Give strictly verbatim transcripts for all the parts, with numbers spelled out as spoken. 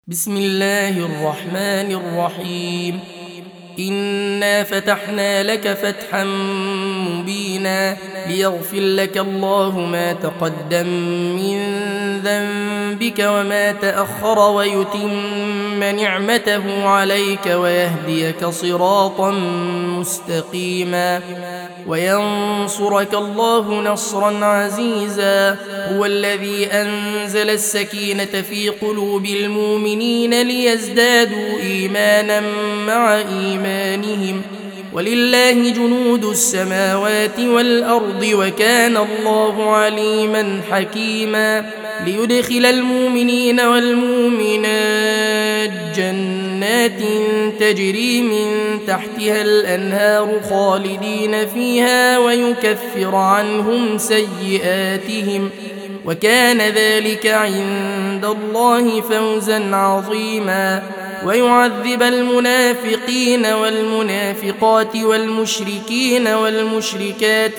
بسم الله الرحمن الرحيم. إنا فتحنا لك فتحا مبينا ليغفر لك الله ما تقدم من ذنبك وما تأخر ويتم نعمته عليك ويهديك صراطا مستقيما وينصرك الله نصرا عزيزا. هو الذي أنزل السكينة في قلوب المؤمنين ليزدادوا إيمانا مع إيمانهم ولله جنود السماوات والأرض وكان الله عليما حكيما. ليدخل المؤمنين والمؤمنات جنات تجري من تحتها الأنهار خالدين فيها ويكفر عنهم سيئاتهم وكان ذلك عند الله فوزا عظيما. ويعذب المنافقين والمنافقات والمشركين والمشركات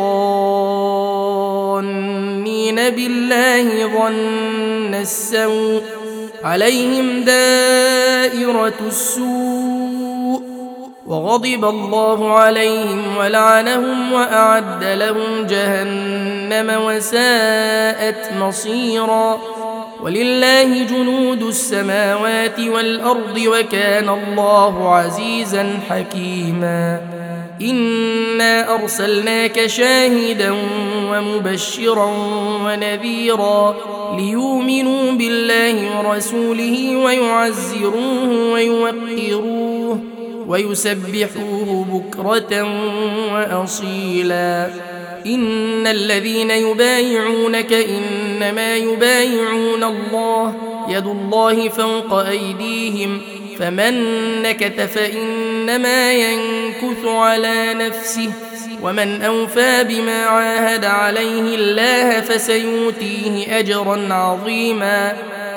الظانين بالله ظن السوء عليهم دائرة السوء وغضب الله عليهم ولعنهم وأعد لهم جهنم وساءت مصيرا. ولله جنود السماوات والأرض وكان الله عزيزا حكيما. إنا أرسلناك شاهدا ومبشرا ونذيرا ليؤمنوا بالله ورسوله ويعزروه ويوقروه ويسبحوه بكرة وأصيلا. إن الذين يبايعونك إنما يبايعون الله يد الله فوق أيديهم فمن نكث فإنما ينكث على نفسه ومن أوفى بما عاهد عليه الله فسيؤتيه أجرا عظيما.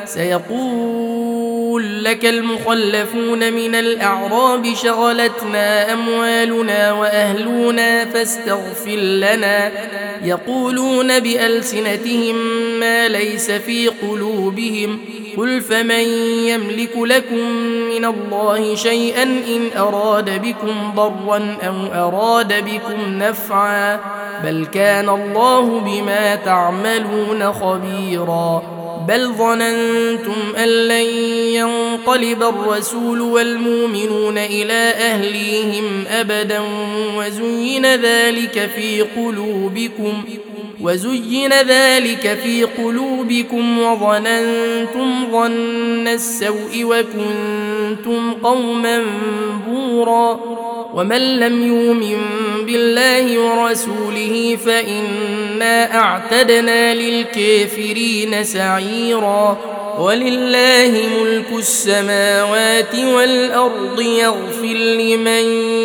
سيقول لك المخلفون من الأعراب شغلتنا أموالنا وأهلنا فاستغفر لنا يقولون بألسنتهم ما ليس في قلوبهم قل فمن يملك لكم من الله شيئا إن أراد بكم ضرا أو أراد بكم نفعا بل كان الله بما تعملون خبيرا. بل ظننتم أن لن ينقلب الرسول والمؤمنون إلى أهليهم أبدا وزين ذلك في قلوبكم وزين ذلك في قلوبكم وظننتم ظن السوء وكنتم قوما بورا. ومن لم يؤمن بالله ورسوله فإنا أعتدنا للكافرين سعيرا. ولله ملك السماوات والأرض يغفر لمن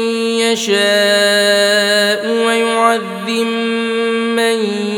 يشاء ويعذب من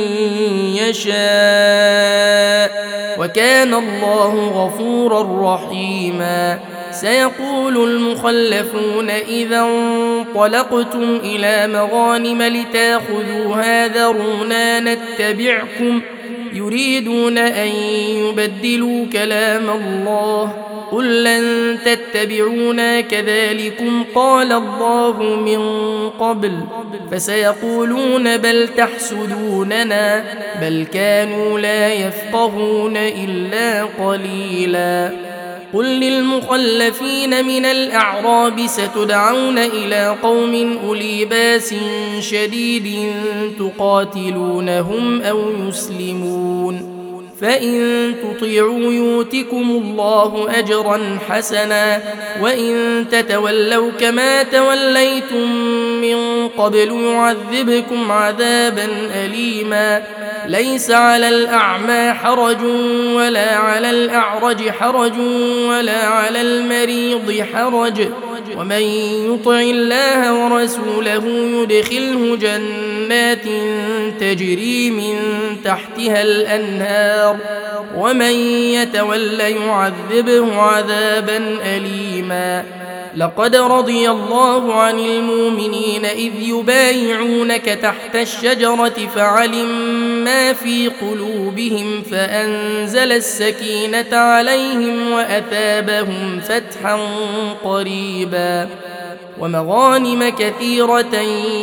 يشاء وكان الله غفورا رحيما. سيقول المخلفون إذا انطلقتم إلى مغانم لتاخذوها ذرونا نتبعكم يريدون أن يبدلوا كلام الله قل لن تتبعونا كذلكم قال الله من قبل فسيقولون بل تحسدوننا بل كانوا لا يفقهون إلا قليلا. قل للمخلفين من الأعراب ستدعون إلى قوم أولي باس شديد تقاتلونهم أو يسلمون فإن تطيعوا يؤتكم الله أجرا حسنا وإن تتولوا كما توليتم من قبل يعذبكم عذابا أليما. ليس على الأعمى حرج ولا على الأعرج حرج ولا على المريض حرج ومن يطع الله ورسوله يدخله جنات تجري من تحتها الأنهار ومن يتول يعذبه عذابا أليما. لقد رضي الله عن المؤمنين إذ يبايعونك تحت الشجرة فعلم ما في قلوبهم فأنزل السكينة عليهم وأثابهم فتحا قريبا ومغانم كثيرة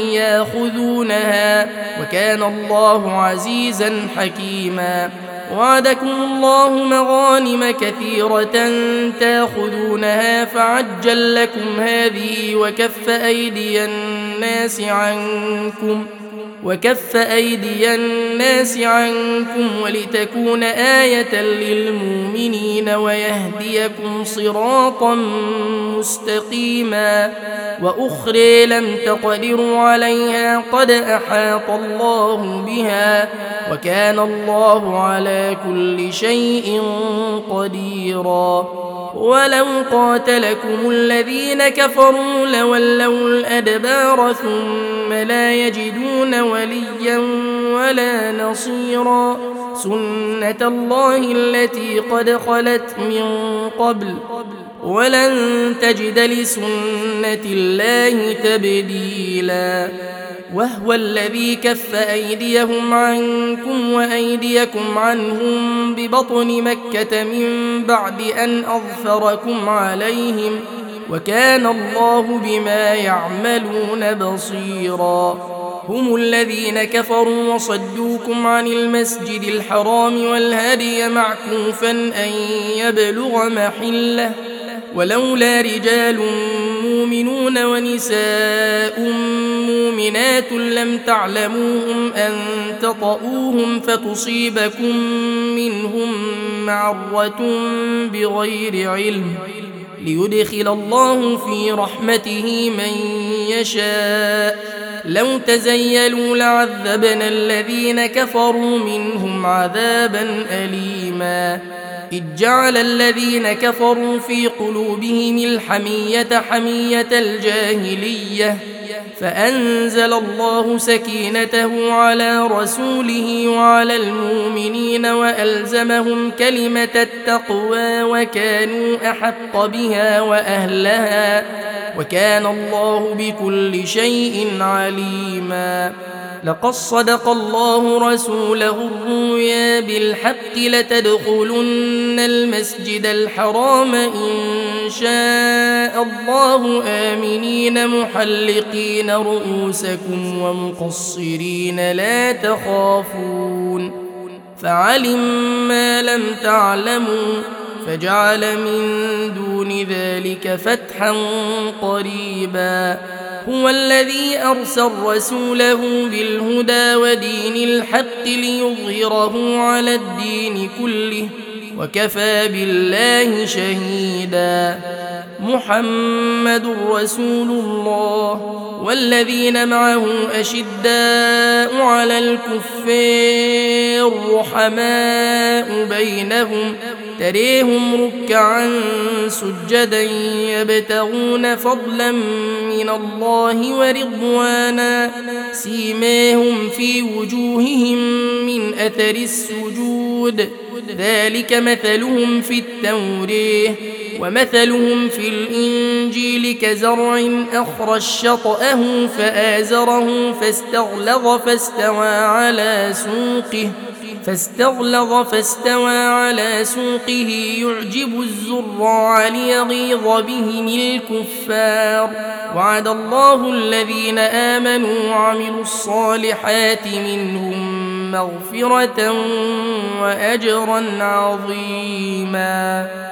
ياخذونها وكان الله عزيزا حكيما. وعدكم الله مغانم كثيرة تاخذونها فعجل لكم هذه وكف أيدي الناس عنكم وكف أيدي الناس عنكم ولتكون آية للمؤمنين ويهديكم صراطا مستقيما. وأخرى لم تقدروا عليها قد أحاط الله بها وكان الله على كل شيء قديرا. ولو قاتلكم الذين كفروا لولوا الأدبار ثم لا يجدون وليا ولا نصيرا. سنة الله التي قد خلت من قبل ولن تجد لسنة الله تبديلا. وهو الذي كف أيديهم عنكم وأيديكم عنهم ببطن مكة من بعد أن أظفركم عليهم وكان الله بما يعملون بصيرا. هم الذين كفروا وصدوكم عن المسجد الحرام والهدي معكوفا أن يبلغ محله ولولا رجال مؤمنون ونساء مؤمنات لم تعلموهم أن تطؤوهم فتصيبكم منهم معرة بغير علم ليدخل الله في رحمته من يشاء. لو تزيلوا لعذبنا الذين كفروا منهم عذابا أليما. إذ جعل الذين كفروا في قلوبهم الحمية حمية الجاهلية فأنزل الله سكينته على رسوله وعلى المؤمنين وألزمهم كلمة التقوى وكانوا أحق بها وأهلها وكان الله بكل شيء عليما. لقد صدق الله رسوله الرؤيا بالحق لتدخلن المسجد الحرام إن شاء الله آمنين محلقين رؤوسكم ومقصرين لا تخافون فعلم ما لم تعلموا فجعل من دون ذلك فتحا قريبا. هو الذي أرسل رسوله بالهدى ودين الحق ليظهره على الدين كله وكفى بالله شهيدا. محمد رسول الله والذين معه أشداء على الكفار رحماء بينهم تريهم ركعا سجدا يبتغون فضلا من الله ورضوانا سيماهم في وجوههم من أثر السجود ذلك مثلهم في التوراة ومثلهم في الإنجيل كزرع أخرج شطأه فآزره فاستغلظ فاستوى على سوقه فاستغلظ فاستوى على سوقه يعجب الزراع ليغيظ بهم الكفار. وعد الله الذين آمنوا وعملوا الصالحات منهم مغفرة وأجرا عظيما.